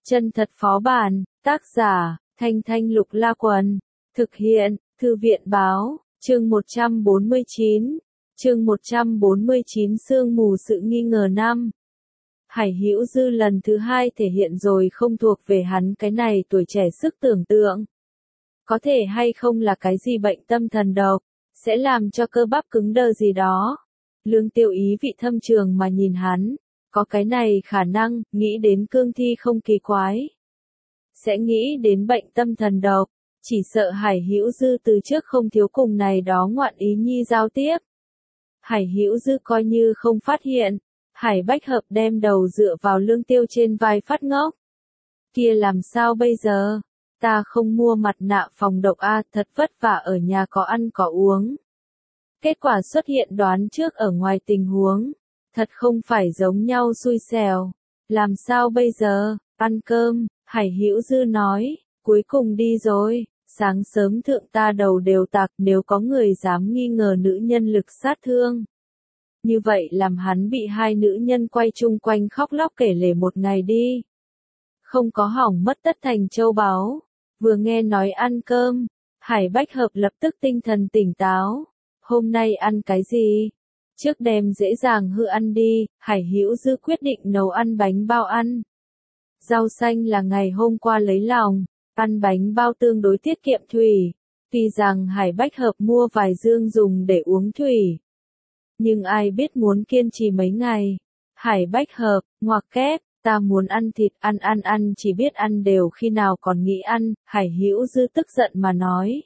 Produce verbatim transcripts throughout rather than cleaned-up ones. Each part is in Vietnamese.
Chân thật phó bản, tác giả, Thanh Thanh Lục La Quần, thực hiện, Thư viện báo, chương một trăm bốn mươi chín, chương một trăm bốn mươi chín sương mù sự nghi ngờ năm. Hải Hữu Dư lần thứ hai thể hiện rồi không thuộc về hắn cái này tuổi trẻ sức tưởng tượng. Có thể hay không là cái gì bệnh tâm thần độc, sẽ làm cho cơ bắp cứng đơ gì đó. Lương Tiêu ý vị thâm trường mà nhìn hắn, có cái này khả năng, nghĩ đến cương thi không kỳ quái. Sẽ nghĩ đến bệnh tâm thần độc, chỉ sợ Hải Hữu Dư từ trước không thiếu cùng này đó ngoạn ý nhi giao tiếp. Hải Hữu Dư coi như không phát hiện, Hải Bách Hợp đem đầu dựa vào Lương Tiêu trên vai phát ngốc. Kia làm sao bây giờ? Ta không mua mặt nạ phòng độc a, thật vất vả ở nhà có ăn có uống. Kết quả xuất hiện đoán trước ở ngoài tình huống, thật không phải giống nhau xui xẻo. Làm sao bây giờ? Ăn cơm, Hải Hữu Dư nói, cuối cùng đi rồi, sáng sớm thượng ta đầu đều tạc, nếu có người dám nghi ngờ nữ nhân lực sát thương. Như vậy làm hắn bị hai nữ nhân quay chung quanh khóc lóc kể lể một ngày đi. Không có hỏng mất tất thành châu báu. Vừa nghe nói ăn cơm, Hải Bách Hợp lập tức tinh thần tỉnh táo. Hôm nay ăn cái gì? Trước đem dễ dàng hư ăn đi, Hải Hữu Dư quyết định nấu ăn bánh bao ăn. Rau xanh là ngày hôm qua lấy lòng, ăn bánh bao tương đối tiết kiệm thủy. Tuy rằng Hải Bách Hợp mua vài dương dùng để uống thủy. Nhưng ai biết muốn kiên trì mấy ngày. Hải Bách Hợp, ngoặc kép, ta muốn ăn thịt, ăn ăn ăn chỉ biết ăn đều khi nào còn nghĩ ăn, Hải Hữu Dư tức giận mà nói.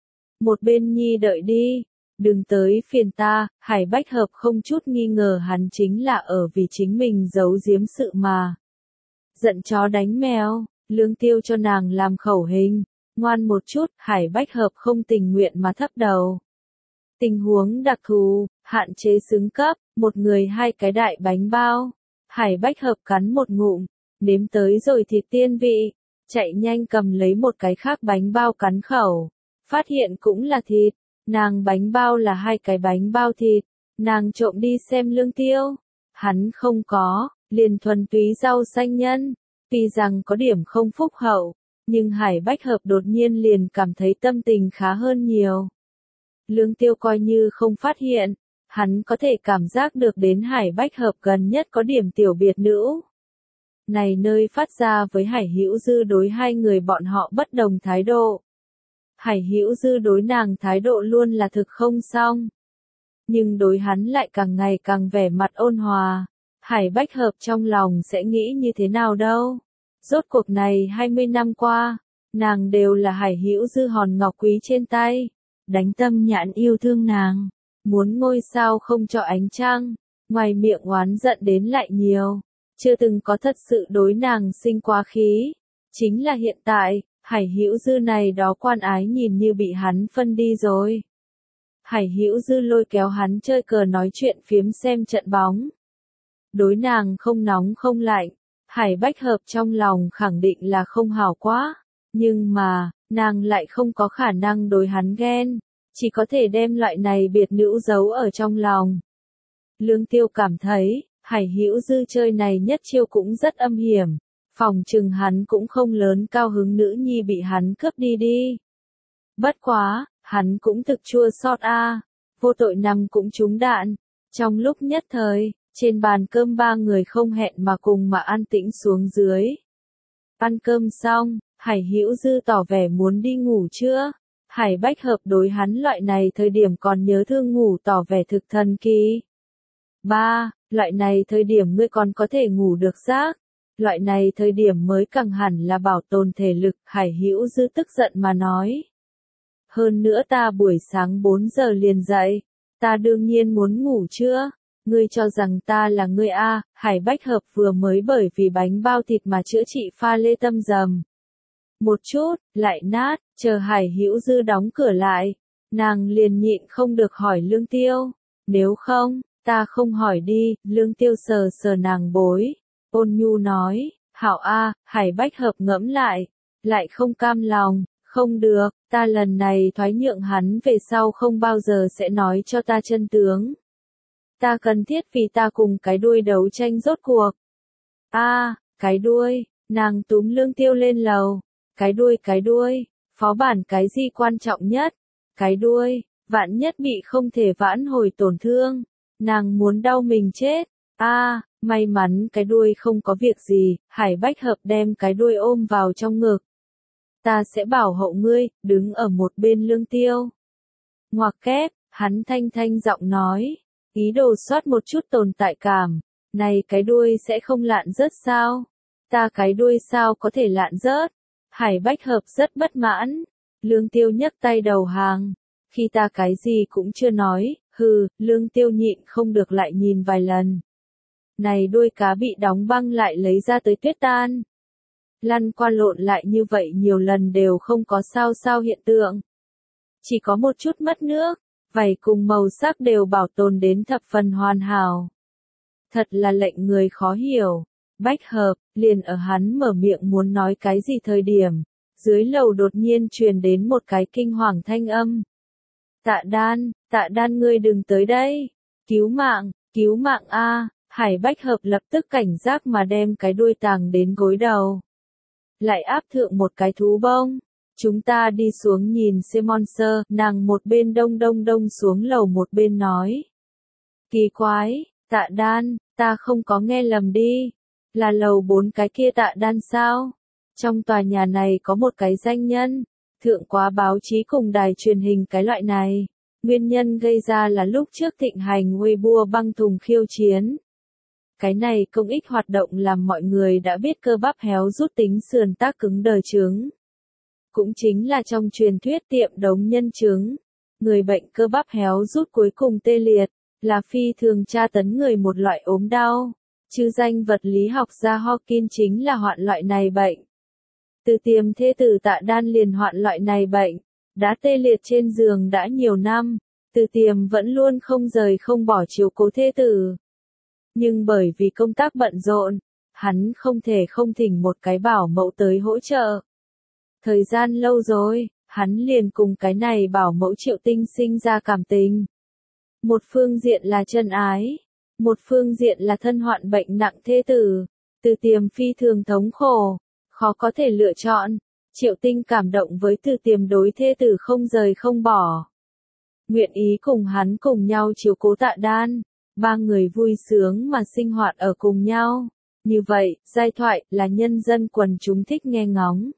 Một bên nhi đợi đi, đừng tới phiền ta, Hải Bách Hợp không chút nghi ngờ hắn chính là ở vì chính mình giấu giếm sự mà. Giận chó đánh mèo, Lương Tiêu cho nàng làm khẩu hình, ngoan một chút, Hải Bách Hợp không tình nguyện mà thấp đầu. Tình huống đặc thù, hạn chế xứng cấp, một người hai cái đại bánh bao. Hải Bách Hợp cắn một ngụm, nếm tới rồi thịt tiên vị, chạy nhanh cầm lấy một cái khác bánh bao cắn khẩu, phát hiện cũng là thịt, nàng bánh bao là hai cái bánh bao thịt, nàng trộm đi xem Lương Tiêu, hắn không có, liền thuần túy rau xanh nhân, tuy rằng có điểm không phúc hậu, nhưng Hải Bách Hợp đột nhiên liền cảm thấy tâm tình khá hơn nhiều. Lương Tiêu coi như không phát hiện, hắn có thể cảm giác được đến Hải Bách Hợp gần nhất có điểm tiểu biệt nữ. Này nơi phát ra với Hải Hữu Dư đối hai người bọn họ bất đồng thái độ. Hải Hữu Dư đối nàng thái độ luôn là thực không xong. Nhưng đối hắn lại càng ngày càng vẻ mặt ôn hòa. Hải Bách Hợp trong lòng sẽ nghĩ như thế nào đâu. Rốt cuộc này hai mươi năm qua, nàng đều là Hải Hữu Dư hòn ngọc quý trên tay. Đánh tâm nhãn yêu thương nàng. Muốn ngôi sao không cho ánh trăng, ngoài miệng oán giận đến lại nhiều, chưa từng có thật sự đối nàng sinh quá khí. Chính là hiện tại, Hải Hữu Dư này đó quan ái nhìn như bị hắn phân đi rồi. Hải Hữu Dư lôi kéo hắn chơi cờ nói chuyện phiếm xem trận bóng. Đối nàng không nóng không lạnh, Hải Bách Hợp trong lòng khẳng định là không hảo quá, nhưng mà, nàng lại không có khả năng đối hắn ghen. Chỉ có thể đem loại này biệt nữ giấu ở trong lòng. Lương Tiêu cảm thấy, Hải Hữu Dư chơi này nhất chiêu cũng rất âm hiểm. Phòng trừng hắn cũng không lớn cao hứng nữ nhi bị hắn cướp đi đi. Bất quá, hắn cũng thực chua xót a, vô tội nằm cũng trúng đạn. Trong lúc nhất thời, trên bàn cơm ba người không hẹn mà cùng mà an tĩnh xuống dưới. Ăn cơm xong, Hải Hữu Dư tỏ vẻ muốn đi ngủ chưa? Hải Bách Hợp đối hắn loại này thời điểm còn nhớ thương ngủ tỏ vẻ thực thần kỳ. Ba, loại này thời điểm ngươi còn có thể ngủ được giấc. Loại này thời điểm mới càng hẳn là bảo tồn thể lực, Hải Hữu Dư tức giận mà nói. Hơn nữa ta buổi sáng bốn giờ liền dậy, ta đương nhiên muốn ngủ chưa? Ngươi cho rằng ta là ngươi a? Hải Bách Hợp vừa mới bởi vì bánh bao thịt mà chữa trị pha lê tâm dầm. Một chút, lại nát, chờ Hải Hữu Dư đóng cửa lại, nàng liền nhịn không được hỏi Lương Tiêu, nếu không, ta không hỏi đi. Lương Tiêu sờ sờ nàng bối, ôn nhu nói, hảo a. Hải Bách Hợp ngẫm lại, lại không cam lòng, không được, ta lần này thoái nhượng hắn về sau không bao giờ sẽ nói cho ta chân tướng. Ta cần thiết vì ta cùng cái đuôi đấu tranh rốt cuộc. A, cái đuôi, Nàng túm Lương Tiêu lên lầu. Cái đuôi cái đuôi, phó bản cái gì quan trọng nhất? Cái đuôi, vạn nhất bị không thể vãn hồi tổn thương. Nàng muốn đau mình chết. A, à, may mắn cái đuôi không có việc gì, Hải Bách Hợp đem cái đuôi ôm vào trong ngực. Ta sẽ bảo hộ ngươi, đứng ở một bên Lương Tiêu. Ngoặc kép, hắn thanh thanh giọng nói, ý đồ soát một chút tồn tại cảm. Này cái đuôi sẽ không lạn rớt sao? Ta cái đuôi sao có thể lạn rớt? Hải Bách Hợp rất bất mãn. Lương Tiêu nhấc tay đầu hàng. Khi ta cái gì cũng chưa nói, hừ, Lương Tiêu nhịn không được lại nhìn vài lần. Này đuôi cá bị đóng băng lại lấy ra tới tuyết tan. Lăn qua lộn lại như vậy nhiều lần đều không có sao sao hiện tượng. Chỉ có một chút mất nước, vảy cùng màu sắc đều bảo tồn đến thập phần hoàn hảo. Thật là lệnh người khó hiểu. Bách Hợp, liền ở hắn mở miệng muốn nói cái gì thời điểm, dưới lầu đột nhiên truyền đến một cái kinh hoàng thanh âm. Tạ Đan, Tạ Đan ngươi đừng tới đây. Cứu mạng, cứu mạng a. Hải Bách Hợp lập tức cảnh giác mà đem cái đuôi tàng đến gối đầu. Lại áp thượng một cái thú bông. Chúng ta đi xuống nhìn xem monster, nàng một bên đông đông đông xuống lầu một bên nói. Kỳ quái, Tạ Đan, ta không có nghe lầm đi. Là lầu bốn cái kia Tạ Đan sao? Trong tòa nhà này có một cái danh nhân, thượng quá báo chí cùng đài truyền hình cái loại này. Nguyên nhân gây ra là lúc trước thịnh hành Weibo băng thùng khiêu chiến. Cái này công ích hoạt động làm mọi người đã biết cơ bắp héo rút tính sườn tác cứng đờ chứng. Cũng chính là trong truyền thuyết tiệm đống nhân chứng. Người bệnh cơ bắp héo rút cuối cùng tê liệt, là phi thường tra tấn người một loại ốm đau. Chư danh vật lý học gia Hawking chính là hoạn loại này bệnh. Từ tiềm thê tử Tạ Đan liền hoạn loại này bệnh, đã tê liệt trên giường đã nhiều năm, từ tiềm vẫn luôn không rời không bỏ chiếu cố thê tử. Nhưng bởi vì công tác bận rộn, hắn không thể không thỉnh một cái bảo mẫu tới hỗ trợ. Thời gian lâu rồi, hắn liền cùng cái này bảo mẫu Triệu Tinh sinh ra cảm tình. Một phương diện là chân ái, một phương diện là thân hoạn bệnh nặng thê tử, từ tiềm phi thường thống khổ, khó có thể lựa chọn. Triệu Tinh cảm động với từ tiềm đối thê tử không rời không bỏ. Nguyện ý cùng hắn cùng nhau chiếu cố Tạ Đan, ba người vui sướng mà sinh hoạt ở cùng nhau. Như vậy, giai thoại là nhân dân quần chúng thích nghe ngóng.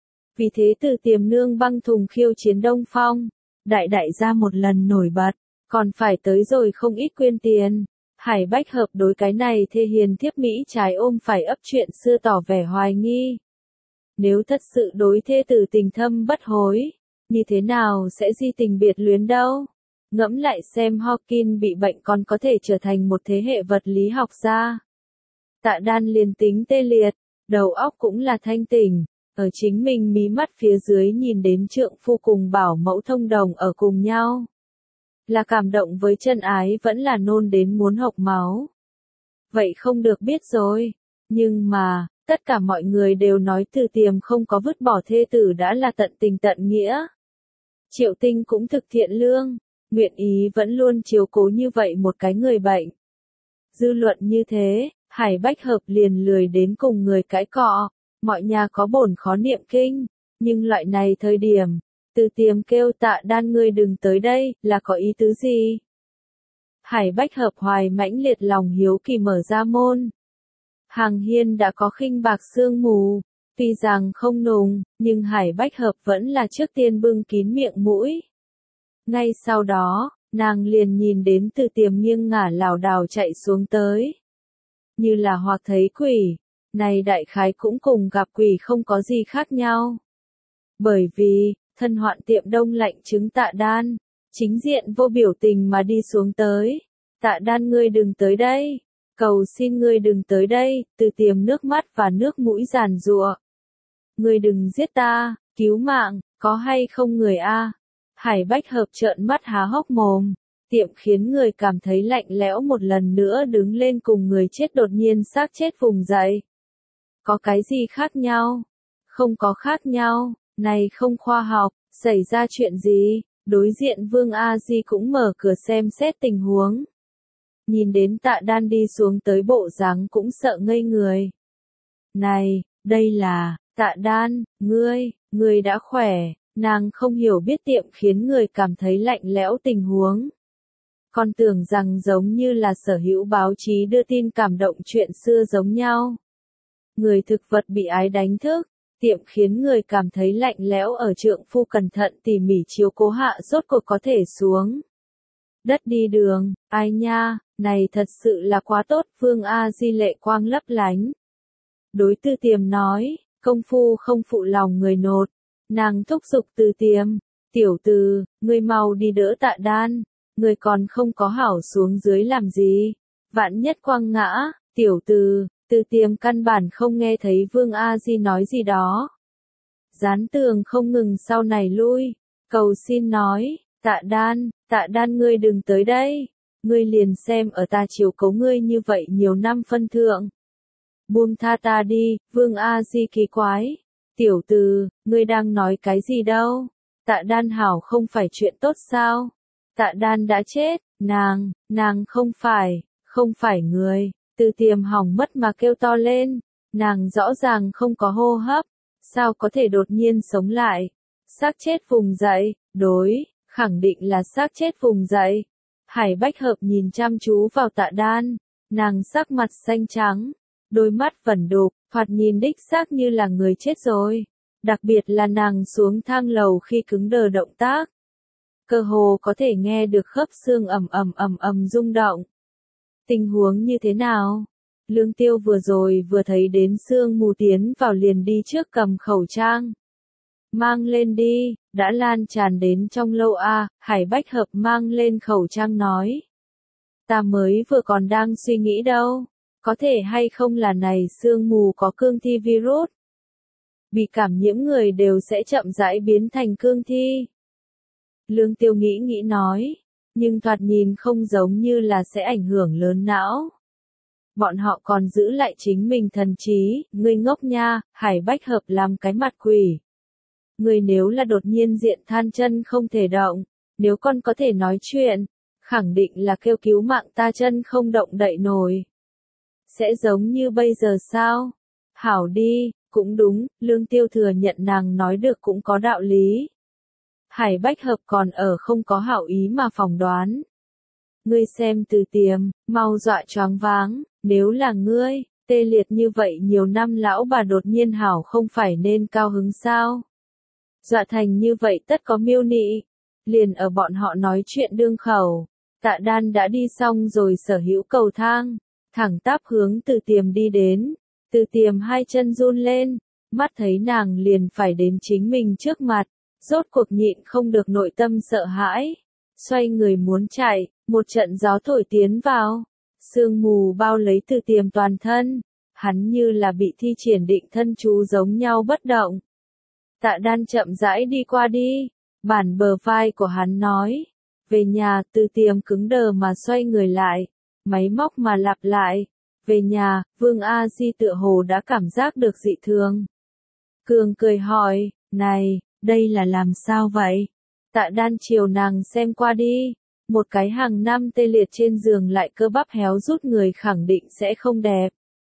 Vì thế từ tiềm nương băng thùng khiêu chiến Đông Phong, đại đại gia một lần nổi bật, còn phải tới rồi không ít quyên tiền. Hải Bách Hợp đối cái này thê hiền thiếp Mỹ trái ôm phải ấp chuyện xưa tỏ vẻ hoài nghi. Nếu thật sự đối thê tử tình thâm bất hối, như thế nào sẽ di tình biệt luyến đâu? Ngẫm lại xem Hawking bị bệnh còn có thể trở thành một thế hệ vật lý học gia. Tạ Đan liền tính tê liệt, đầu óc cũng là thanh tỉnh, ở chính mình mí mắt phía dưới nhìn đến trượng phu cùng bảo mẫu thông đồng ở cùng nhau. Là cảm động với chân ái vẫn là nôn đến muốn hộc máu. Vậy không được biết rồi, nhưng mà, tất cả mọi người đều nói từ tiềm không có vứt bỏ thê tử đã là tận tình tận nghĩa. Triệu Tinh cũng thực thiện lương, nguyện ý vẫn luôn chiếu cố như vậy một cái người bệnh. Dư luận như thế, Hải Bách Hợp liền lười đến cùng người cãi cọ, mọi nhà có bổn khó niệm kinh, nhưng loại này thời điểm, từ tiềm kêu Tạ Đan ngươi đừng tới đây, là có ý tứ gì? Hải Bách Hợp hoài mãnh liệt lòng hiếu kỳ mở ra môn. Hàng hiên đã có khinh bạc sương mù, tuy rằng không nùng, nhưng Hải Bách Hợp vẫn là trước tiên bưng kín miệng mũi. Ngay sau đó, nàng liền nhìn đến từ tiềm nghiêng ngả lảo đảo chạy xuống tới. Như là hoặc thấy quỷ, này đại khái cũng cùng gặp quỷ không có gì khác nhau. Bởi vì, thân hoạn tiệm đông lạnh trứng Tạ Đan, chính diện vô biểu tình mà đi xuống tới. Tạ Đan ngươi đừng tới đây, cầu xin ngươi đừng tới đây, từ tiềm nước mắt và nước mũi giàn giụa. Ngươi đừng giết ta, cứu mạng, có hay không người a? Hải Bách Hợp trợn mắt há hốc mồm, tiệm khiến người cảm thấy lạnh lẽo một lần nữa đứng lên cùng người chết đột nhiên xác chết vùng dậy. Có cái gì khác nhau? Không có khác nhau, này không khoa học, xảy ra chuyện gì? Đối diện Vương A Di cũng mở cửa xem xét tình huống. Nhìn đến Tạ Đan đi xuống tới bộ dáng cũng sợ ngây người. Này, Đây là, Tạ Đan, ngươi, ngươi đã khỏe, nàng không hiểu biết tiệm khiến người cảm thấy lạnh lẽo tình huống. Con tưởng rằng giống như là sở hữu báo chí đưa tin cảm động chuyện xưa giống nhau. Người thực vật bị ái đánh thức, tiệm khiến người cảm thấy lạnh lẽo ở trượng phu cẩn thận tỉ mỉ chiếu cố hạ rốt cuộc có thể xuống đất đi đường, ai nha, này thật sự là quá tốt, Vương A Di lệ quang lấp lánh. Đối Tư Tiềm nói, công phu không phụ lòng người nột, nàng thúc giục Tư Tiềm, tiểu Từ, ngươi mau đi đỡ Tạ Đan, ngươi còn không có hảo xuống dưới làm gì, vạn nhất quăng ngã, tiểu Từ, Tư Tiềm căn bản không nghe thấy Vương A Di nói gì đó. Dán tường không ngừng sau này lui, cầu xin nói, Tạ Đan, Tạ Đan ngươi đừng tới đây, ngươi liền xem ở ta chiều cấu ngươi như vậy nhiều năm phân thượng. Buông tha ta đi, Vương A Di kỳ quái, tiểu Từ, ngươi đang nói cái gì đâu, Tạ Đan hảo không phải chuyện tốt sao, Tạ Đan đã chết, nàng, nàng không phải, không phải người, Tư Tiềm hỏng mất mà kêu to lên, nàng rõ ràng không có hô hấp, sao có thể đột nhiên sống lại, xác chết vùng dậy, đối, khẳng định là xác chết vùng dậy. Hải Bách Hợp nhìn chăm chú vào Tạ Đan, nàng sắc mặt xanh trắng, đôi mắt vẩn đục, thoạt nhìn đích xác như là người chết rồi, đặc biệt là nàng xuống thang lầu khi cứng đờ động tác. Cơ hồ có thể nghe được khớp xương ầm ầm ầm ầm rung động. Tình huống như thế nào? Lương Tiêu vừa rồi vừa thấy đến sương mù tiến vào liền đi trước cầm khẩu trang. Mang lên đi, đã lan tràn đến trong lâu a, Hải Bách Hợp mang lên khẩu trang nói. Ta mới vừa còn đang suy nghĩ đâu, có thể hay không là này sương mù có cương thi virus. Bị cảm nhiễm người đều sẽ chậm rãi biến thành cương thi. Lương Tiêu nghĩ nghĩ nói, nhưng thoạt nhìn không giống như là sẽ ảnh hưởng lớn não. Bọn họ còn giữ lại chính mình thần trí, ngươi ngốc nha, Hải Bách Hợp làm cái mặt quỷ. Ngươi nếu là đột nhiên diện than chân không thể động, nếu con có thể nói chuyện, khẳng định là kêu cứu mạng ta chân không động đậy nổi. Sẽ giống như bây giờ sao? Hảo đi, cũng đúng, Lương Tiêu thừa nhận nàng nói được cũng có đạo lý. Hải Bách Hợp còn ở không có hảo ý mà phỏng đoán. Ngươi xem Từ Tiềm, mau dọa choáng váng, nếu là ngươi, tê liệt như vậy nhiều năm lão bà đột nhiên hảo không phải nên cao hứng sao? Dọa thành như vậy tất có miêu nị. Liền ở bọn họ nói chuyện đương khẩu, Tạ Đan đã đi xong rồi sở hữu cầu thang, thẳng tắp hướng Từ Tiềm đi đến. Từ Tiềm hai chân run lên, mắt thấy nàng liền phải đến chính mình trước mặt, rốt cuộc nhịn không được nội tâm sợ hãi, xoay người muốn chạy, một trận gió thổi tiến vào, sương mù bao lấy Từ Tiềm toàn thân, hắn như là bị thi triển định thân chú giống nhau bất động. Tạ Đan chậm rãi đi qua đi, bản bờ vai của hắn nói, về nhà. Từ Tiềm cứng đờ mà xoay người lại, máy móc mà lặp lại, về nhà. Vương A Di tựa hồ đã cảm giác được dị thường. Cường cười hỏi, này, đây là làm sao vậy? Tạ Đan chiều nàng xem qua đi, một cái hàng năm tê liệt trên giường lại cơ bắp héo rút người khẳng định sẽ không đẹp.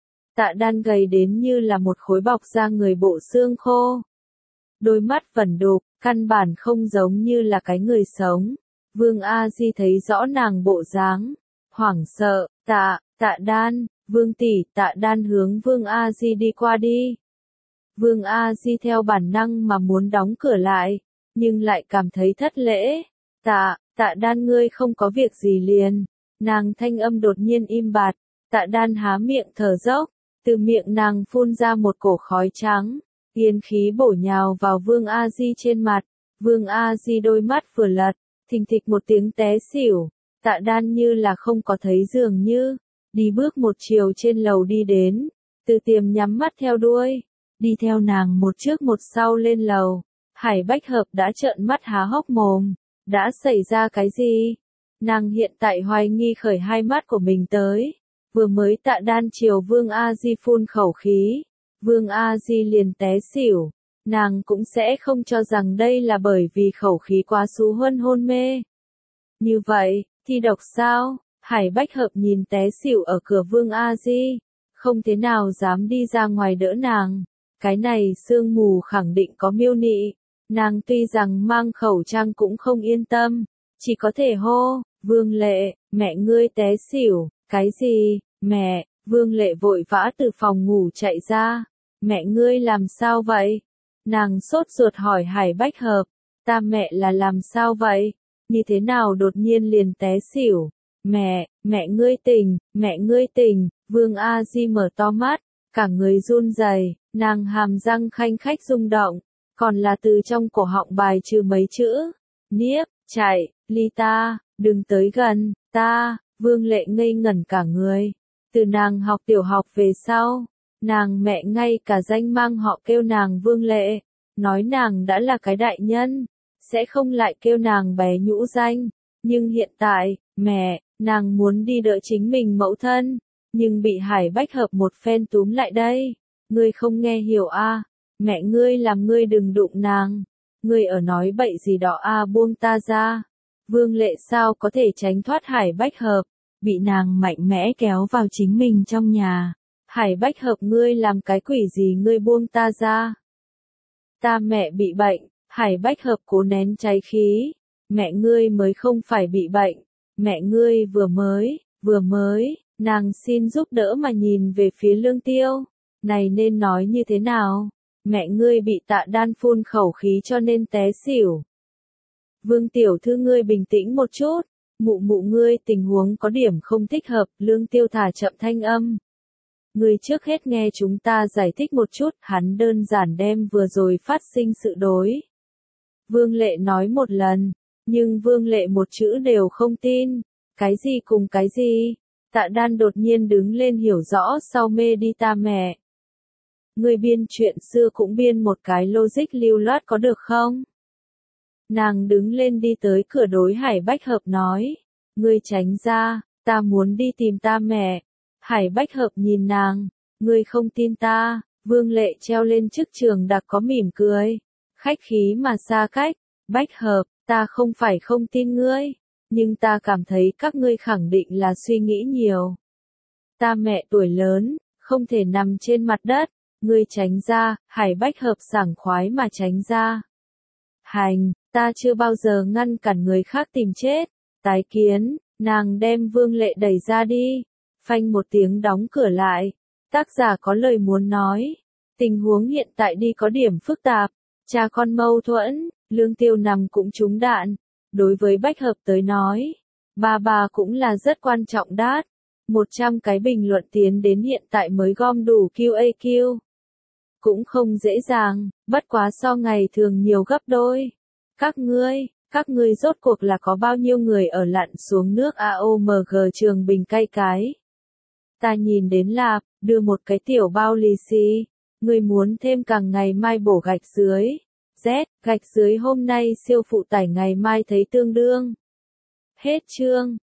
Tạ Đan gầy đến như là một khối bọc ra người bộ xương khô. Đôi mắt vẩn đục, căn bản không giống như là cái người sống. Vương A Di thấy rõ nàng bộ dáng, hoảng sợ, tạ, Tạ Đan, Vương tỷ. Tạ Đan hướng Vương A Di đi qua đi. Vương A Di theo bản năng mà muốn đóng cửa lại, nhưng lại cảm thấy thất lễ. Tạ, Tạ Đan ngươi không có việc gì liền. Nàng thanh âm đột nhiên im bặt, Tạ Đan há miệng thở dốc, từ miệng nàng phun ra một cổ khói trắng, yên khí bổ nhào vào Vương A Di trên mặt. Vương A Di đôi mắt vừa lật, thình thịch một tiếng té xỉu. Tạ Đan như là không có thấy dường như, đi bước một chiều trên lầu đi đến, Từ Tiềm nhắm mắt theo đuôi, đi theo nàng một trước một sau lên lầu. Hải Bách Hợp đã trợn mắt há hốc mồm, đã xảy ra cái gì? Nàng hiện tại hoài nghi khởi hai mắt của mình tới, vừa mới Tạ Đan chiều Vương A Di phun khẩu khí, Vương A Di liền té xỉu, nàng cũng sẽ không cho rằng đây là bởi vì khẩu khí quá xú huân hôn mê. Như vậy, thi độc sao? Hải Bách Hợp nhìn té xỉu ở cửa Vương A Di, không thế nào dám đi ra ngoài đỡ nàng, Cái này sương mù khẳng định có miêu nị. Nàng tuy rằng mang khẩu trang cũng không yên tâm, chỉ có thể hô, Vương Lệ, mẹ ngươi té xỉu, cái gì, mẹ, Vương Lệ vội vã từ phòng ngủ chạy ra, mẹ ngươi làm sao vậy? Nàng sốt ruột hỏi Hải Bách Hợp, ta mẹ là làm sao vậy? Như thế nào đột nhiên liền té xỉu? Mẹ, mẹ ngươi tỉnh, mẹ ngươi tỉnh, Vương A Di mở to mắt, cả người run rẩy, nàng hàm răng khanh khách rung động, còn là từ trong cổ họng bài trừ mấy chữ, niếp, chạy, ly ta, đừng tới gần, ta, Vương Lệ ngây ngẩn cả người. Từ nàng học tiểu học về sau, nàng mẹ ngay cả danh mang họ kêu nàng Vương Lệ, nói nàng đã là cái đại nhân, sẽ không lại kêu nàng bé nhũ danh. Nhưng hiện tại, mẹ, nàng muốn đi đỡ chính mình mẫu thân, nhưng bị Hải Bách Hợp một phen túm lại đây. Ngươi không nghe hiểu a? À? Mẹ ngươi làm ngươi đừng đụng nàng. Ngươi ở nói bậy gì đó a, à, buông ta ra. Vương Lệ sao có thể tránh thoát Hải Bách Hợp, bị nàng mạnh mẽ kéo vào chính mình trong nhà. Hải Bách Hợp, ngươi làm cái quỷ gì, ngươi buông ta ra. Ta mẹ bị bệnh. Hải Bách Hợp cố nén cháy khí. Mẹ ngươi mới không phải bị bệnh. Mẹ ngươi vừa mới, vừa mới, nàng xin giúp đỡ mà nhìn về phía Lương Tiêu. Này nên nói như thế nào? Mẹ ngươi bị Tạ Đan phun khẩu khí cho nên té xỉu. Vương tiểu thư, ngươi bình tĩnh một chút. Mụ mụ ngươi tình huống có điểm không thích hợp. Lương Tiêu thả chậm thanh âm. Ngươi trước hết nghe chúng ta giải thích một chút. Hắn đơn giản đem vừa rồi phát sinh sự đối. Vương Lệ nói một lần, nhưng Vương Lệ một chữ đều không tin. Cái gì cùng cái gì? Tạ Đan đột nhiên đứng lên hiểu rõ sau mê đi ta mẹ. Ngươi biên chuyện xưa cũng biên một cái logic lưu loát có được không? Nàng đứng lên đi tới cửa đối Hải Bách Hợp nói. Ngươi tránh ra, ta muốn đi tìm ta mẹ. Hải Bách Hợp nhìn nàng. Ngươi không tin ta. Vương Lệ treo lên chức trường đặc có mỉm cười. Khách khí mà xa cách. Bách Hợp, ta không phải không tin ngươi. Nhưng ta cảm thấy các ngươi khẳng định là suy nghĩ nhiều. Ta mẹ tuổi lớn, không thể nằm trên mặt đất. Ngươi tránh ra. Hải Bách Hợp sảng khoái mà tránh ra. Hành, ta chưa bao giờ ngăn cản người khác tìm chết. Tái kiến, nàng đem Vương Lệ đẩy ra đi. Phanh một tiếng đóng cửa lại. Tác giả có lời muốn nói. Tình huống hiện tại đi có điểm phức tạp. Cha con mâu thuẫn, Lương Tiêu nằm cũng trúng đạn. Đối với Bách Hợp tới nói, ba ba cũng là rất quan trọng đát. một trăm cái bình luận tiến đến hiện tại mới gom đủ Q A Q. Cũng không dễ dàng, bất quá so ngày thường nhiều gấp đôi. Các ngươi, các ngươi rốt cuộc là có bao nhiêu người ở lặn xuống nước a o em giê trường bình cay cái. Ta nhìn đến là, đưa một cái tiểu bao lì xì. Ngươi muốn thêm càng ngày mai bổ gạch dưới. Z, gạch dưới hôm nay siêu phụ tải ngày mai thấy tương đương. Hết chương.